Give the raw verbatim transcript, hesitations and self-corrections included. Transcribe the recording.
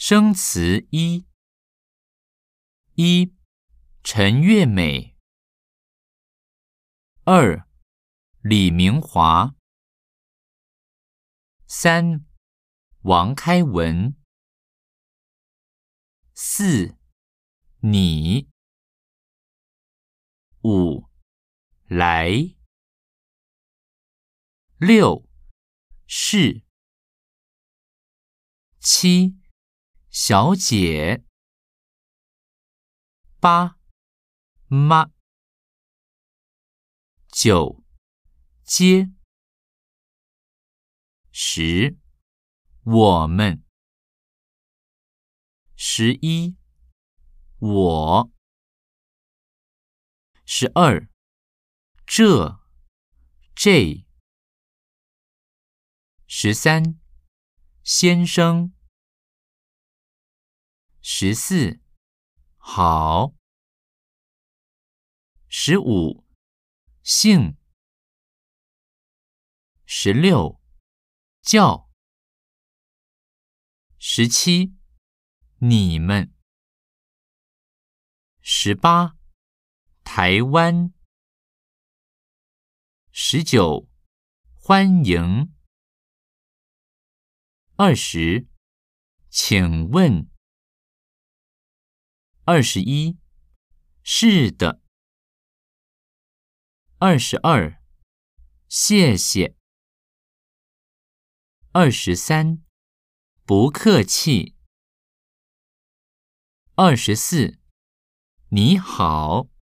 生词一：一、陈月美；二、李明华；三、王开文；四、你；五、来；六、是；七、小姐；八、妈；九、接；十、我们；十一、我；十二、这、这；十三、先生；十四、好；十五、姓；十六、叫；十七、你们；十八、台湾；十九、欢迎；二十、请问；二十一、是的；二十二、谢谢；二十三、不客气；二十四、你好；